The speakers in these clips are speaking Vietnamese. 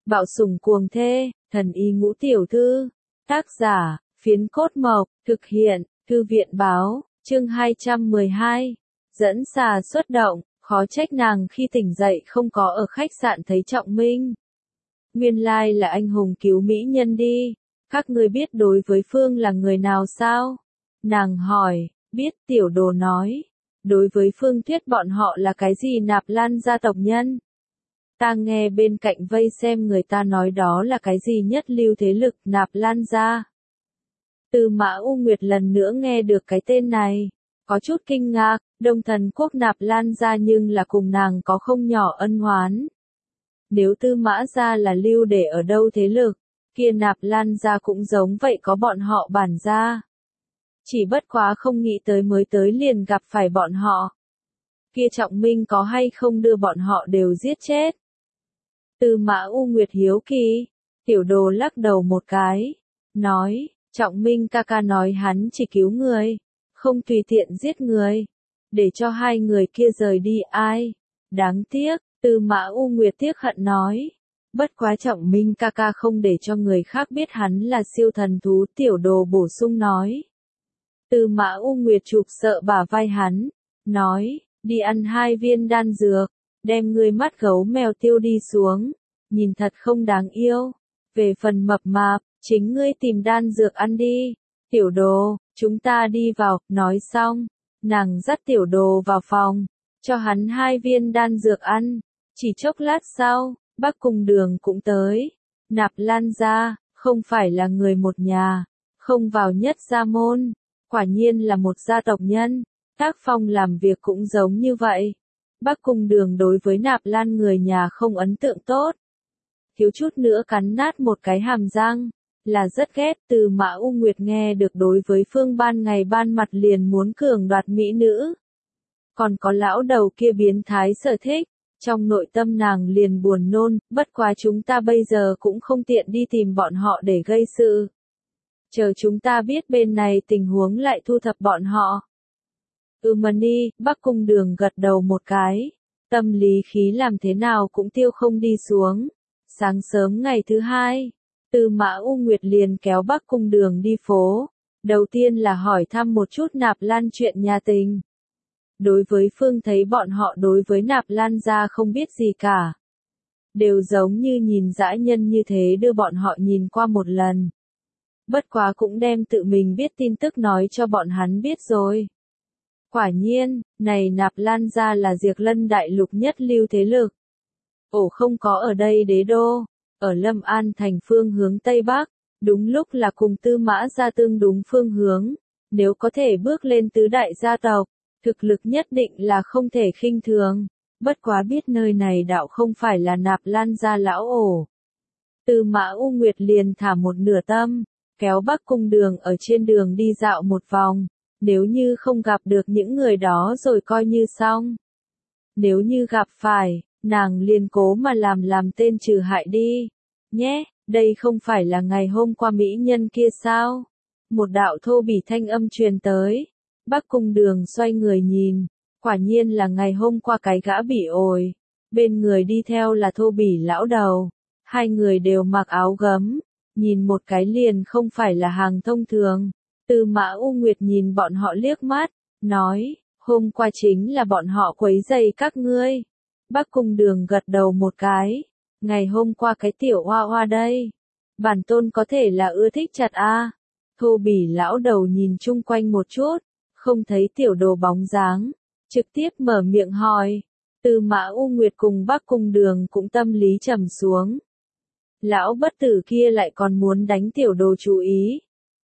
Bạo sủng cuồng thê, thần y ngũ tiểu thư. Tác giả, Phiến Cốt Mộc, thực hiện, Thư viện báo, chương 212. Dẫn xà xuất động, khó trách nàng khi tỉnh dậy không có ở khách sạn thấy Trọng Minh. Nguyên lai là anh hùng cứu mỹ nhân đi. Các ngươi biết đối với Phương là người nào sao? Nàng hỏi, biết. Tiểu Đồ nói. Đối với Phương Tuyết bọn họ là cái gì? Nạp Lan gia tộc nhân. Ta nghe bên cạnh vây xem người ta nói đó là cái gì nhất lưu thế lực Nạp Lan gia. Tư Mã U Nguyệt lần nữa nghe được cái tên này, có chút kinh ngạc. Đông Thần quốc Nạp Lan gia nhưng là cùng nàng có không nhỏ ân oán. Nếu Tư Mã gia là lưu để ở đâu thế lực, kia Nạp Lan gia cũng giống vậy có bọn họ bản gia. Chỉ bất quá không nghĩ tới mới tới liền gặp phải bọn họ. Kia Trọng Minh có hay không đưa bọn họ đều giết chết. Tư Mã U Nguyệt hiếu kỳ. Tiểu Đồ lắc đầu một cái, nói, Trọng Minh ca ca nói hắn chỉ cứu người, không tùy tiện giết người, để cho hai người kia rời đi. Ai? Đáng tiếc. Tư Mã U Nguyệt tiếc hận nói. Bất quá Trọng Minh ca ca không để cho người khác biết hắn là siêu thần thú. Tiểu Đồ bổ sung nói. Tư Mã U Nguyệt chụp sợ bả vai hắn, nói, đi ăn 2 viên đan dược, đem ngươi mắt gấu mèo tiêu đi xuống, nhìn thật không đáng yêu. Về phần mập mạp, chính ngươi tìm đan dược ăn đi. Tiểu Đồ, chúng ta đi vào. Nói xong, nàng dắt Tiểu Đồ vào phòng, cho hắn 2 viên đan dược ăn. Chỉ chốc lát sau, Bắc Cung Đường cũng tới. Nạp Lan gia, không phải là người một nhà, không vào nhất gia môn, quả nhiên là một gia tộc nhân. Tác phong làm việc cũng giống như vậy. Bắc Cung Đường đối với Nạp Lan người nhà không ấn tượng tốt. Thiếu chút nữa cắn nát một cái hàm răng, là rất ghét. Từ Mã U Nguyệt nghe được đối với Phương ban ngày ban mặt liền muốn cường đoạt mỹ nữ. Còn có lão đầu kia biến thái sở thích, trong nội tâm nàng liền buồn nôn. Bất quá chúng ta bây giờ cũng không tiện đi tìm bọn họ để gây sự. Chờ chúng ta biết bên này tình huống lại thu thập bọn họ. Mani, Bắc Cung Đường gật đầu một cái. Tâm lý khí làm thế nào cũng tiêu không đi xuống. Sáng sớm ngày thứ hai, Tư Mã U Nguyệt liền kéo Bắc Cung Đường đi phố. Đầu tiên là hỏi thăm một chút Nạp Lan chuyện nhà tình. Đối với Phương thấy bọn họ đối với Nạp Lan gia không biết gì cả. Đều giống như nhìn dã nhân như thế đưa bọn họ nhìn qua một lần. Bất quá cũng đem tự mình biết tin tức nói cho bọn hắn biết rồi. Quả nhiên, này Nạp Lan gia là Diệt Lân đại lục nhất lưu thế lực. Ổ không có ở đây đế đô, ở Lâm An thành phương hướng Tây Bắc, đúng lúc là cùng Tư Mã gia tương đúng phương hướng. Nếu có thể bước lên tứ đại gia tộc, thực lực nhất định là không thể khinh thường. Bất quá biết nơi này đạo không phải là Nạp Lan gia lão ổ. Tư Mã U Nguyệt liền thả một nửa tâm, kéo Bắc Cung Đường ở trên đường đi dạo một vòng. Nếu như không gặp được những người đó rồi coi như xong. Nếu như gặp phải, nàng liền cố mà làm tên trừ hại đi. Nhé, đây không phải là ngày hôm qua mỹ nhân kia sao? Một đạo thô bỉ thanh âm truyền tới. Bắc Cung Đường xoay người nhìn. Quả nhiên là ngày hôm qua cái gã bỉ ổi. Bên người đi theo là thô bỉ lão đầu. Hai người đều mặc áo gấm. Nhìn một cái liền không phải là hàng thông thường. Tư Mã U Nguyệt nhìn bọn họ liếc mắt, nói, hôm qua chính là bọn họ quấy rầy các ngươi. Bắc Cung Đường gật đầu một cái, ngày hôm qua cái tiểu hoa hoa đây. Bản tôn có thể là ưa thích chặt a. Thô bỉ lão đầu nhìn chung quanh một chút, không thấy Tiểu Đồ bóng dáng, trực tiếp mở miệng hỏi. Tư Mã U Nguyệt cùng Bắc Cung Đường cũng tâm lý trầm xuống. Lão bất tử kia lại còn muốn đánh Tiểu Đồ chú ý.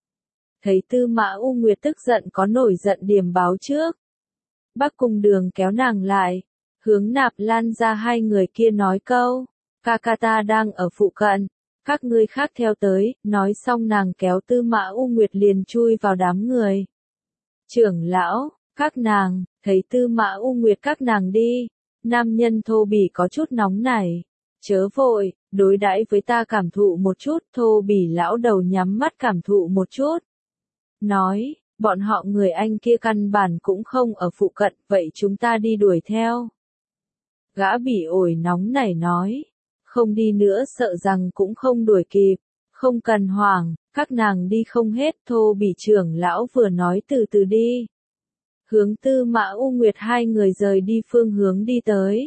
Thấy Tư Mã U Nguyệt tức giận có nổi giận điểm báo trước. Bắc Cung Đường kéo nàng lại, hướng Nạp Lan ra hai người kia nói câu, ca ca ta đang ở phụ cận, các ngươi khác theo tới. Nói xong nàng kéo Tư Mã U Nguyệt liền chui vào đám người. Trưởng lão, các nàng, thấy Tư Mã U Nguyệt các nàng đi, nam nhân thô bỉ có chút nóng nảy. Chớ vội, đối đãi với ta cảm thụ một chút. Thô bỉ lão đầu nhắm mắt cảm thụ một chút. Nói, bọn họ người Anh kia căn bản cũng không ở phụ cận, vậy chúng ta đi đuổi theo. Gã bỉ ổi nóng nảy nói, Không đi nữa sợ rằng cũng không đuổi kịp, không cần hoảng, các nàng đi không hết. Thô Bỉ trưởng lão vừa nói từ từ đi. Hướng Tư Mã U Nguyệt hai người rời đi phương hướng đi tới.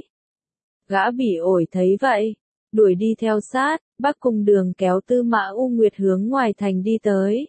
Gã Bỉ Ổi thấy vậy, đuổi đi theo sát, Bắc Cung Đường kéo Tư Mã U Nguyệt hướng ngoài thành đi tới.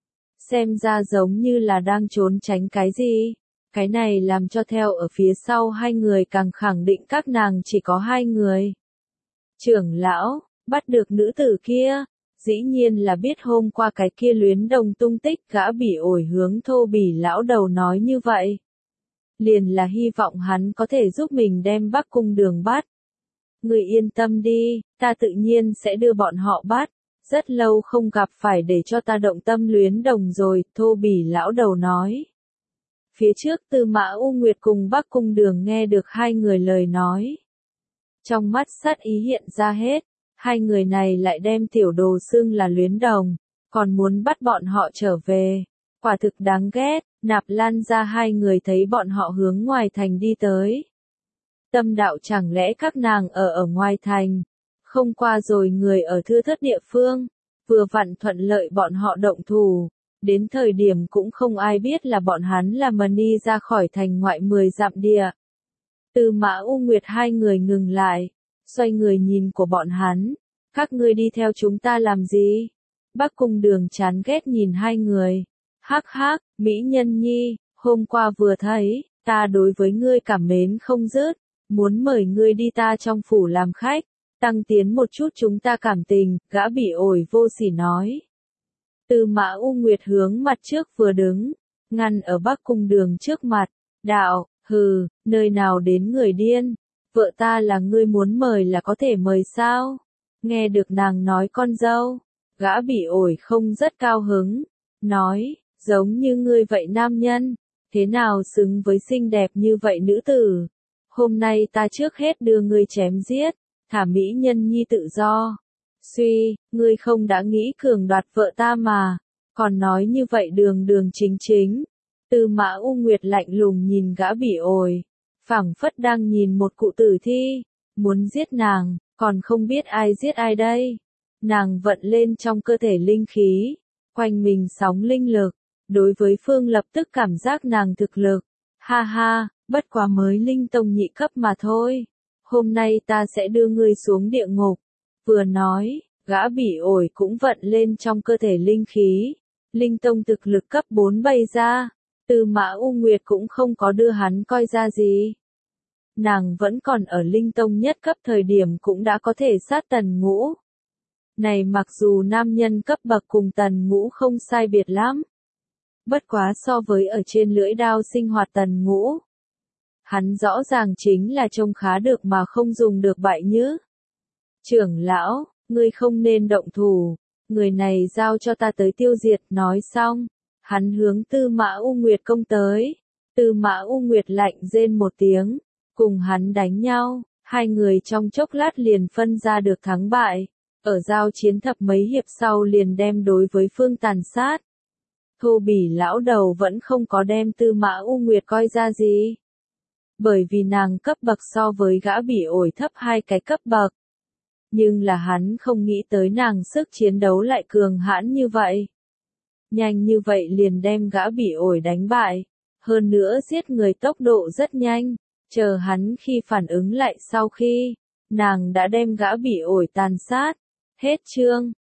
Xem ra giống như là đang trốn tránh cái gì. Cái này làm cho theo ở phía sau hai người càng khẳng định các nàng chỉ có hai người. Trưởng lão, bắt được nữ tử kia, dĩ nhiên là biết hôm qua cái kia Luyến Đồng tung tích. Gã Bỉ Ổi hướng Thô Bỉ lão đầu nói như vậy. Liền là hy vọng hắn có thể giúp mình đem Bắc Cung Đường bắt. Người yên tâm đi, ta tự nhiên sẽ đưa bọn họ bắt. Rất lâu không gặp, phải để cho ta động tâm Luyến Đồng rồi, Thô Bỉ lão đầu nói. Phía trước Tư Mã U Nguyệt cùng Bắc Cung Đường nghe được hai người lời nói. Trong mắt sát ý hiện ra hết, hai người này lại đem tiểu đồ xưng là Luyến Đồng, còn muốn bắt bọn họ trở về. Quả thực đáng ghét. Nạp Lan ra hai người thấy bọn họ hướng ngoài thành đi tới. Tâm đạo chẳng lẽ các nàng ở ngoài thành, không qua rồi người ở thưa thớt địa phương, vừa vặn thuận lợi bọn họ động thủ, đến thời điểm cũng không ai biết là bọn hắn là đi ra khỏi thành ngoại 10 dặm địa. Tư Mã U Nguyệt hai người ngừng lại, xoay người nhìn của bọn hắn, các ngươi đi theo chúng ta làm gì? Bắc Cung Đường chán ghét nhìn hai người. Hắc hắc, mỹ nhân nhi, hôm qua vừa thấy, ta đối với ngươi cảm mến không dứt, muốn mời ngươi đi ta trong phủ làm khách, tăng tiến một chút chúng ta cảm tình. Gã Bỉ Ổi vô sỉ nói. Tư Mã U Nguyệt hướng mặt trước vừa đứng, ngăn ở Bắc Cung Đường trước mặt, đạo, hừ, nơi nào đến người điên, vợ ta là ngươi muốn mời là có thể mời sao? Nghe được nàng nói con dâu, gã Bỉ Ổi không rất cao hứng, nói, giống như ngươi vậy nam nhân, thế nào xứng với xinh đẹp như vậy nữ tử? Hôm nay ta trước hết đưa ngươi chém giết, thả mỹ nhân nhi tự do. Suy, ngươi không đã nghĩ cường đoạt vợ ta mà, còn nói như vậy đường đường chính chính. Tư Mã U Nguyệt lạnh lùng nhìn gã Bỉ Ổi, phảng phất đang nhìn một cụ tử thi, muốn giết nàng, còn không biết ai giết ai đây. Nàng vận lên trong cơ thể linh khí, quanh mình sóng linh lực, đối với Phương lập tức cảm giác nàng thực lực. Ha ha, bất quá mới linh tông nhị cấp mà thôi. Hôm nay ta sẽ đưa ngươi xuống địa ngục. Vừa nói, gã Bỉ Ổi cũng vận lên trong cơ thể linh khí. Linh tông thực lực cấp 4 bay ra. Tư Mã U Nguyệt cũng không có đưa hắn coi ra gì. Nàng vẫn còn ở linh tông nhất cấp thời điểm cũng đã có thể sát Tần Ngũ. Này mặc dù nam nhân cấp bậc cùng Tần Ngũ không sai biệt lắm. Bất quá so với ở trên lưỡi đao sinh hoạt Tần Ngũ. Hắn rõ ràng chính là trông khá được mà không dùng được bại nhứ. Trưởng lão, ngươi không nên động thủ, người này giao cho ta tới tiêu diệt. Nói xong, hắn hướng Tư Mã U Nguyệt công tới. Tư Mã U Nguyệt lạnh rên một tiếng, cùng hắn đánh nhau, hai người trong chốc lát liền phân ra được thắng bại. Ở giao chiến thập mấy hiệp sau liền đem đối với Phương tàn sát. Thô Bỉ lão đầu vẫn không có đem Tư Mã U Nguyệt coi ra gì. Bởi vì nàng cấp bậc so với gã Bỉ Ổi thấp hai cái cấp bậc. Nhưng là hắn không nghĩ tới nàng sức chiến đấu lại cường hãn như vậy. Nhanh như vậy liền đem gã Bỉ Ổi đánh bại. Hơn nữa giết người tốc độ rất nhanh. Chờ hắn khi phản ứng lại sau khi, nàng đã đem gã Bỉ Ổi tàn sát. Hết chương.